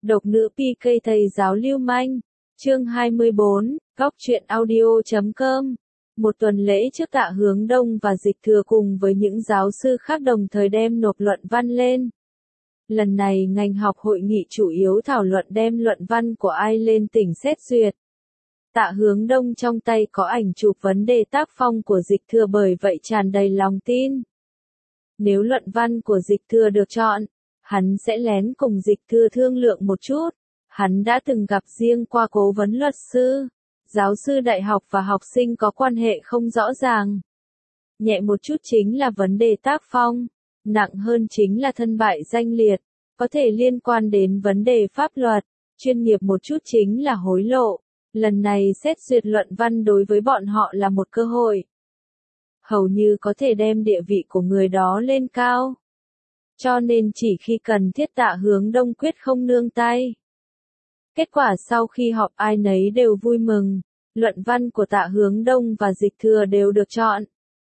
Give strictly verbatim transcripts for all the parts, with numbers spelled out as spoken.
Độc nữ pi cây thầy giáo lưu manh. Chương hai mươi bốn, góc truyện audio chấm com. Một tuần lễ trước Tạ Hướng Đông và Dịch Thừa cùng với những giáo sư khác đồng thời đem nộp luận văn lên. Lần này ngành học hội nghị chủ yếu thảo luận đem luận văn của ai lên tỉnh xét duyệt. Tạ Hướng Đông trong tay có ảnh chụp vấn đề tác phong của Dịch Thừa, bởi vậy tràn đầy lòng tin. Nếu luận văn của Dịch Thừa được chọn, hắn sẽ lén cùng Dịch Thừa thương lượng một chút. Hắn đã từng gặp riêng qua cố vấn luật sư, giáo sư đại học và học sinh có quan hệ không rõ ràng. Nhẹ một chút chính là vấn đề tác phong, nặng hơn chính là thân bại danh liệt, có thể liên quan đến vấn đề pháp luật, chuyên nghiệp một chút chính là hối lộ. Lần này xét duyệt luận văn đối với bọn họ là một cơ hội. Hầu như có thể đem địa vị của người đó lên cao. Cho nên chỉ khi cần thiết Tạ Hướng Đông quyết không nương tay. Kết quả sau khi họp ai nấy đều vui mừng, luận văn của Tạ Hướng Đông và Dịch Thừa đều được chọn.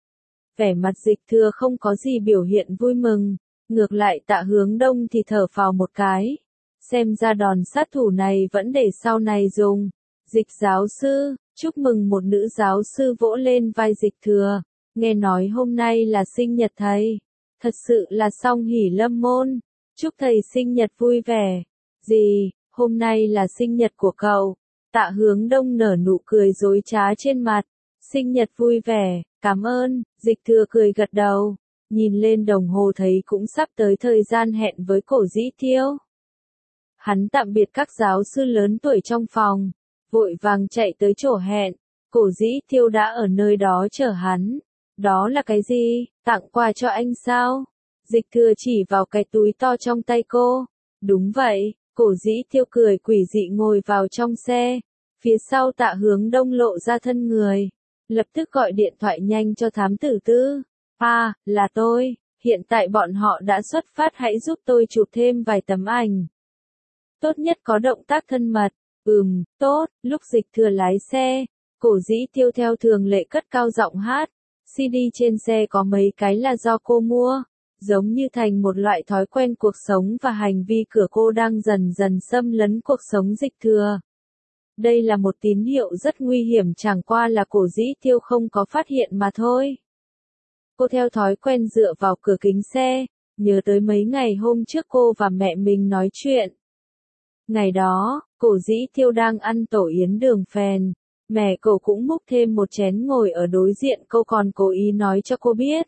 Vẻ mặt Dịch Thừa không có gì biểu hiện vui mừng, ngược lại Tạ Hướng Đông thì thở phào một cái. Xem ra đòn sát thủ này vẫn để sau này dùng. Dịch giáo sư, chúc mừng, một nữ giáo sư vỗ lên vai Dịch Thừa. Nghe nói hôm nay là sinh nhật thầy. Thật sự là song hỷ lâm môn. Chúc thầy sinh nhật vui vẻ. Gì, hôm nay là sinh nhật của cậu. Tạ Hướng Đông nở nụ cười dối trá trên mặt. Sinh nhật vui vẻ, cảm ơn. Dịch Thừa cười gật đầu. Nhìn lên đồng hồ thấy cũng sắp tới thời gian hẹn với Cổ Dĩ Tiêu. Hắn tạm biệt các giáo sư lớn tuổi trong phòng, vội vàng chạy tới chỗ hẹn. Cổ Dĩ Tiêu đã ở nơi đó chờ hắn. Đó là cái gì? Tặng quà cho anh sao? Dịch Thừa chỉ vào cái túi to trong tay cô. Đúng vậy. Cổ Dĩ Tiêu cười quỷ dị ngồi vào trong xe. Phía sau Tạ Hướng Đông lộ ra thân người. Lập tức gọi điện thoại nhanh cho thám tử Tư. À, là tôi. Hiện tại bọn họ đã xuất phát, hãy giúp tôi chụp thêm vài tấm ảnh. Tốt nhất có động tác thân mật. Ừm, tốt. Lúc Dịch Thừa lái xe, Cổ Dĩ Tiêu theo thường lệ cất cao giọng hát. xê đê trên xe có mấy cái là do cô mua. Giống như thành một loại thói quen cuộc sống và hành vi của cô đang dần dần xâm lấn cuộc sống Dịch Thừa. Đây là một tín hiệu rất nguy hiểm, chẳng qua là Cổ Dĩ Tiêu không có phát hiện mà thôi. Cô theo thói quen dựa vào cửa kính xe, nhớ tới mấy ngày hôm trước cô và mẹ mình nói chuyện. Ngày đó, Cổ Dĩ Tiêu đang ăn tổ yến đường phèn. Mẹ cậu cũng múc thêm một chén ngồi ở đối diện cô, còn cố ý nói cho cô biết.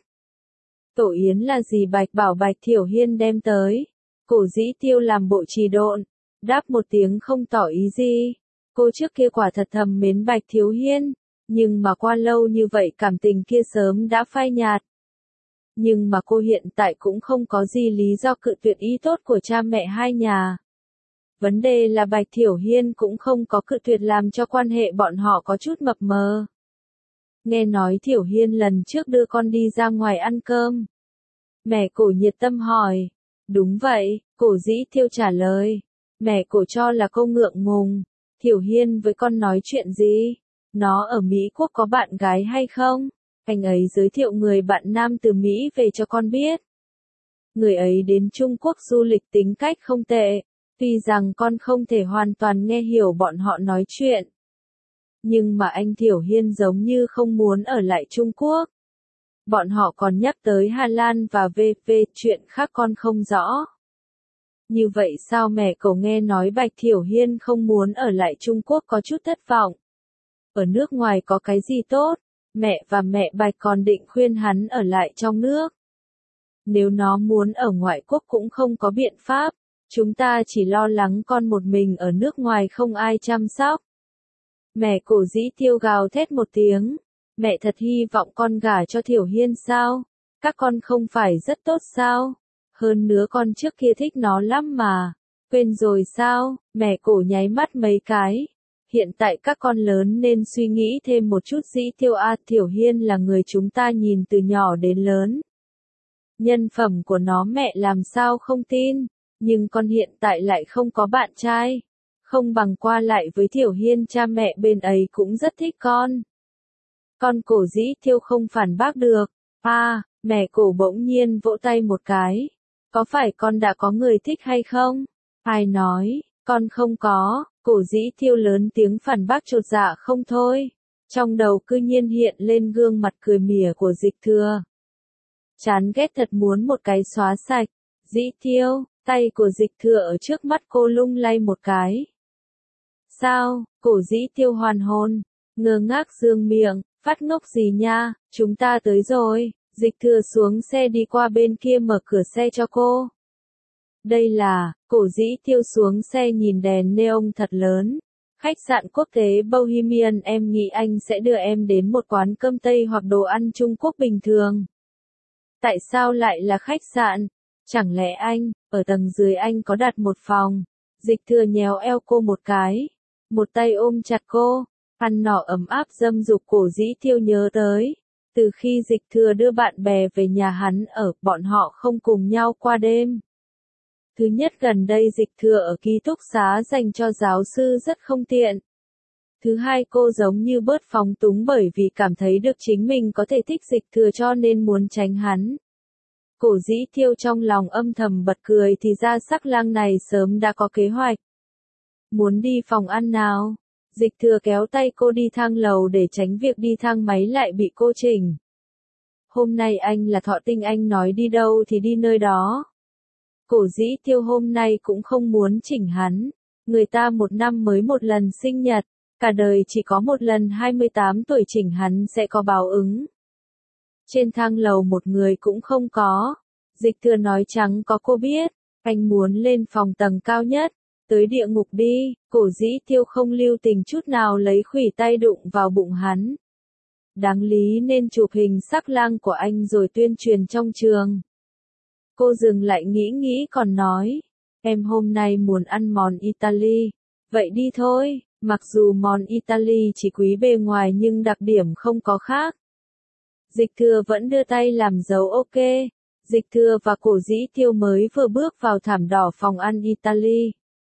Tổ yến là gì? Bạch bảo Bạch Thiểu Hiên đem tới. Cổ Dĩ Tiêu làm bộ trì độn, đáp một tiếng không tỏ ý gì. Cô trước kia quả thật thầm mến Bạch Thiểu Hiên, nhưng mà qua lâu như vậy cảm tình kia sớm đã phai nhạt. Nhưng mà cô hiện tại cũng không có gì lý do cự tuyệt ý tốt của cha mẹ hai nhà. Vấn đề là Bạch Thiểu Hiên cũng không có cự tuyệt, làm cho quan hệ bọn họ có chút mập mờ. Nghe nói Thiểu Hiên lần trước đưa con đi ra ngoài ăn cơm. Mẹ Cổ nhiệt tâm hỏi. Đúng vậy, Cổ Dĩ Tiêu trả lời. Mẹ Cổ cho là cô ngượng ngùng. Thiểu Hiên với con nói chuyện gì? Nó ở Mỹ Quốc có bạn gái hay không? Anh ấy giới thiệu người bạn nam từ Mỹ về cho con biết. Người ấy đến Trung Quốc du lịch, tính cách không tệ. Tuy rằng con không thể hoàn toàn nghe hiểu bọn họ nói chuyện. Nhưng mà anh Thiểu Hiên giống như không muốn ở lại Trung Quốc. Bọn họ còn nhắc tới Hà Lan và vê vê, chuyện khác con không rõ. Như vậy sao? Mẹ cậu nghe nói Bạch Thiểu Hiên không muốn ở lại Trung Quốc có chút thất vọng. Ở nước ngoài có cái gì tốt? Mẹ và mẹ Bạch còn định khuyên hắn ở lại trong nước. Nếu nó muốn ở ngoại quốc cũng không có biện pháp. Chúng ta chỉ lo lắng con một mình ở nước ngoài không ai chăm sóc. Mẹ Cổ Dĩ Tiêu gào thét một tiếng. Mẹ thật hy vọng con gả cho Thiểu Hiên sao? Các con không phải rất tốt sao? Hơn nữa con trước kia thích nó lắm mà. Quên rồi sao? Mẹ Cổ nháy mắt mấy cái. Hiện tại các con lớn nên suy nghĩ thêm một chút. Dĩ Tiêu a, Thiểu Hiên là người chúng ta nhìn từ nhỏ đến lớn. Nhân phẩm của nó mẹ làm sao không tin. Nhưng con hiện tại lại không có bạn trai. Không bằng qua lại với Thiểu Hiên, cha mẹ bên ấy cũng rất thích con. Con Cổ Dĩ Tiêu không phản bác được. À, mẹ Cổ bỗng nhiên vỗ tay một cái. Có phải con đã có người thích hay không? Ai nói? Con không có, Cổ Dĩ Tiêu lớn tiếng phản bác chột dạ không thôi. Trong đầu cư nhiên hiện lên gương mặt cười mỉa của Dịch Thừa. Chán ghét thật muốn một cái xóa sạch. Dĩ Tiêu, tay của Dịch Thừa ở trước mắt cô lung lay một cái. Sao, Cổ Dĩ Tiêu hoàn hồn, ngơ ngác dương miệng, phát ngốc gì nha, chúng ta tới rồi. Dịch Thừa xuống xe đi qua bên kia mở cửa xe cho cô. Đây là, Cổ Dĩ Tiêu xuống xe nhìn đèn neon thật lớn. Khách sạn quốc tế Bohemian, em nghĩ anh sẽ đưa em đến một quán cơm Tây hoặc đồ ăn Trung Quốc bình thường. Tại sao lại là khách sạn? Chẳng lẽ anh, ở tầng dưới anh có đặt một phòng? Dịch Thừa nhéo eo cô một cái. Một tay ôm chặt cô. Ăn nọ ấm áp dâm dục. Cổ Dĩ Tiêu nhớ tới. Từ khi Dịch Thừa đưa bạn bè về nhà hắn ở, bọn họ không cùng nhau qua đêm. Thứ nhất, gần đây Dịch Thừa ở ký túc xá dành cho giáo sư rất không tiện. Thứ hai, cô giống như bớt phóng túng bởi vì cảm thấy được chính mình có thể thích Dịch Thừa cho nên muốn tránh hắn. Cổ Dĩ Tiêu trong lòng âm thầm bật cười, thì ra sắc lang này sớm đã có kế hoạch. Muốn đi phòng ăn nào? Dịch Thừa kéo tay cô đi thang lầu để tránh việc đi thang máy lại bị cô chỉnh. Hôm nay anh là thọ tinh, anh nói đi đâu thì đi nơi đó. Cổ Dĩ Tiêu hôm nay cũng không muốn chỉnh hắn. Người ta một năm mới một lần sinh nhật, cả đời chỉ có một lần hai mươi tám tuổi, chỉnh hắn sẽ có báo ứng. Trên thang lầu một người cũng không có. Dịch Thừa nói trắng có cô biết, anh muốn lên phòng tầng cao nhất, tới địa ngục đi. Cổ Dĩ Tiêu không lưu tình chút nào lấy khuỷu tay đụng vào bụng hắn. Đáng lý nên chụp hình sắc lang của anh rồi tuyên truyền trong trường. Cô dừng lại nghĩ nghĩ còn nói, em hôm nay muốn ăn món Italy. Vậy đi thôi, mặc dù món Italy chỉ quý bề ngoài nhưng đặc điểm không có khác. Dịch Thừa vẫn đưa tay làm dấu ok. Dịch Thừa và Cổ Dĩ Tiêu mới vừa bước vào thảm đỏ phòng ăn Italy.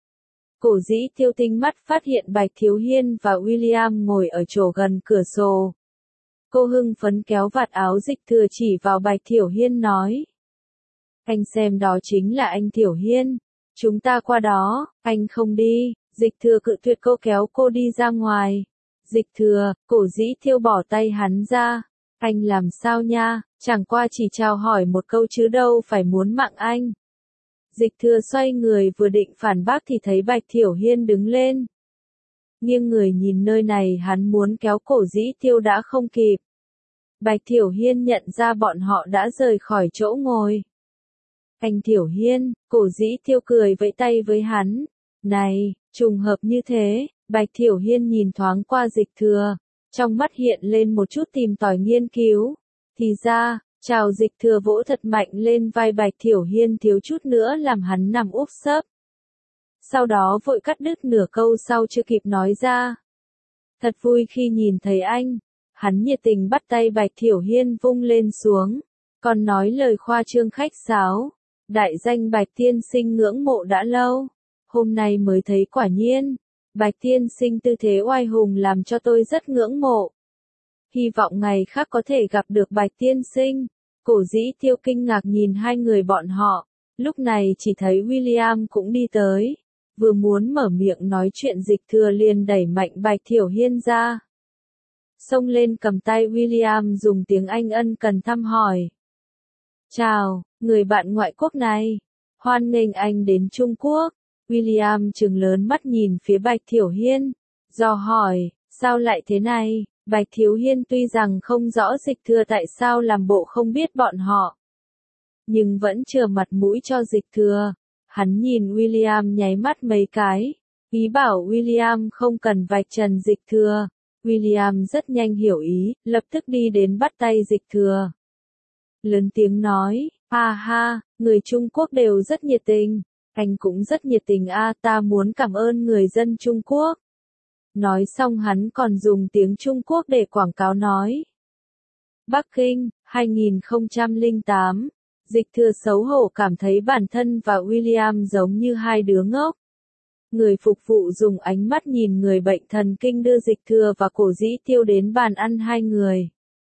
Cổ Dĩ Tiêu tinh mắt phát hiện Bạch Thiếu Hiên và William ngồi ở chỗ gần cửa sổ. Cô hưng phấn kéo vạt áo Dịch Thừa chỉ vào Bạch Thiểu Hiên nói. Anh xem đó chính là anh Thiểu Hiên. Chúng ta qua đó, anh không đi. Dịch Thừa cự tuyệt, cô kéo cô đi ra ngoài. Dịch Thừa, Cổ Dĩ Tiêu bỏ tay hắn ra. Anh làm sao nha, chẳng qua chỉ chào hỏi một câu chứ đâu phải muốn mạng anh. Dịch Thừa xoay người vừa định phản bác thì thấy Bạch Thiểu Hiên đứng lên. Nghiêng người nhìn nơi này, hắn muốn kéo Cổ Dĩ Tiêu đã không kịp. Bạch Thiểu Hiên nhận ra bọn họ đã rời khỏi chỗ ngồi. Anh Thiểu Hiên, Cổ Dĩ Tiêu cười vẫy tay với hắn. Này, trùng hợp như thế. Bạch Thiểu Hiên nhìn thoáng qua Dịch Thừa, trong mắt hiện lên một chút tìm tòi nghiên cứu. Thì ra, chào. Dịch Thừa vỗ thật mạnh lên vai Bạch Thiểu Hiên, thiếu chút nữa làm hắn nằm úp sấp. Sau đó vội cắt đứt nửa câu sau chưa kịp nói ra. Thật vui khi nhìn thấy anh. Hắn nhiệt tình bắt tay Bạch Thiểu Hiên vung lên xuống, còn nói lời khoa trương khách sáo. Đại danh Bạch tiên sinh ngưỡng mộ đã lâu, hôm nay mới thấy quả nhiên. Bạch tiên sinh tư thế oai hùng làm cho tôi rất ngưỡng mộ. Hy vọng ngày khác có thể gặp được Bạch tiên sinh. Cổ Dĩ Tiêu kinh ngạc nhìn hai người bọn họ, lúc này chỉ thấy William cũng đi tới. Vừa muốn mở miệng nói chuyện, Dịch Thừa liền đẩy mạnh Bạch Thiểu Hiên ra. Xông lên cầm tay William dùng tiếng Anh ân cần thăm hỏi. Chào, người bạn ngoại quốc này. Hoan nghênh anh đến Trung Quốc. William trừng lớn mắt nhìn phía Bạch Thiểu Hiên, dò hỏi, sao lại thế này? Bạch Thiểu Hiên tuy rằng không rõ Dịch Thừa tại sao làm bộ không biết bọn họ, nhưng vẫn chừa mặt mũi cho Dịch Thừa. Hắn nhìn William nháy mắt mấy cái, ý bảo William không cần vạch trần Dịch Thừa. William rất nhanh hiểu ý, lập tức đi đến bắt tay Dịch Thừa. Lớn tiếng nói, ha ha, người Trung Quốc đều rất nhiệt tình, anh cũng rất nhiệt tình a, ta muốn cảm ơn người dân Trung Quốc. Nói xong hắn còn dùng tiếng Trung Quốc để quảng cáo nói. Bắc Kinh, hai nghìn không trăm lẻ tám, Dịch Thừa xấu hổ cảm thấy bản thân và William giống như hai đứa ngốc. Người phục vụ dùng ánh mắt nhìn người bệnh thần kinh đưa Dịch Thừa và Cổ Dĩ Tiêu đến bàn ăn hai người.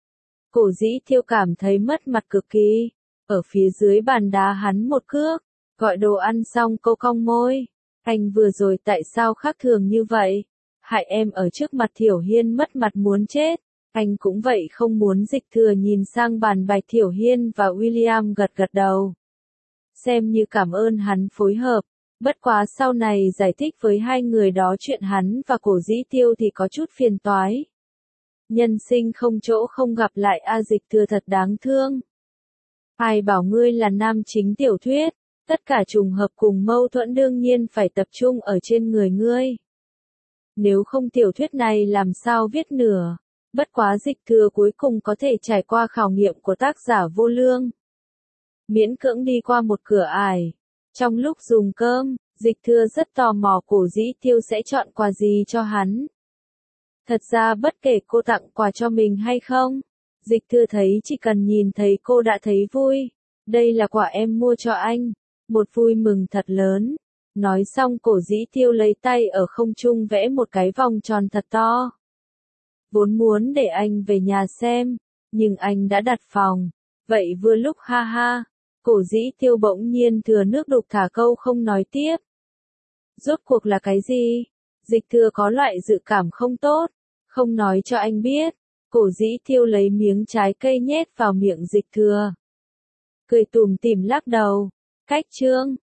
Cổ Dĩ Tiêu cảm thấy mất mặt cực kỳ. Ở phía dưới bàn đá hắn một cước, gọi đồ ăn xong cô cong môi. Anh vừa rồi tại sao khác thường như vậy? Hại em ở trước mặt Thiểu Hiên mất mặt muốn chết. Anh cũng vậy không muốn Dịch Thừa nhìn sang bàn bạch Thiểu Hiên và William gật gật đầu. Xem như cảm ơn hắn phối hợp. Bất quá sau này giải thích với hai người đó chuyện hắn và Cổ Dĩ Tiêu thì có chút phiền toái. Nhân sinh không chỗ không gặp lại a Dịch Thừa thật đáng thương. Ai bảo ngươi là nam chính tiểu thuyết, tất cả trùng hợp cùng mâu thuẫn đương nhiên phải tập trung ở trên người ngươi. Nếu không tiểu thuyết này làm sao viết nửa, bất quá Dịch Thừa cuối cùng có thể trải qua khảo nghiệm của tác giả vô lương. Miễn cưỡng đi qua một cửa ải. Trong lúc dùng cơm, Dịch Thừa rất tò mò Cổ Dĩ Tiêu sẽ chọn quà gì cho hắn. Thật ra bất kể cô tặng quà cho mình hay không, Dịch Thừa thấy chỉ cần nhìn thấy cô đã thấy vui. Đây là quà em mua cho anh. Một vui mừng thật lớn. Nói xong Cổ Dĩ Tiêu lấy tay ở không trung vẽ một cái vòng tròn thật to. Vốn muốn để anh về nhà xem, nhưng anh đã đặt phòng. Vậy vừa lúc ha ha, Cổ Dĩ Tiêu bỗng nhiên thừa nước đục thả câu không nói tiếp. Rốt cuộc là cái gì? Dịch Thừa có loại dự cảm không tốt, không nói cho anh biết. Cổ Dĩ Tiêu lấy miếng trái cây nhét vào miệng Dịch Thừa. Cười tủm tỉm lắc đầu. Cách chương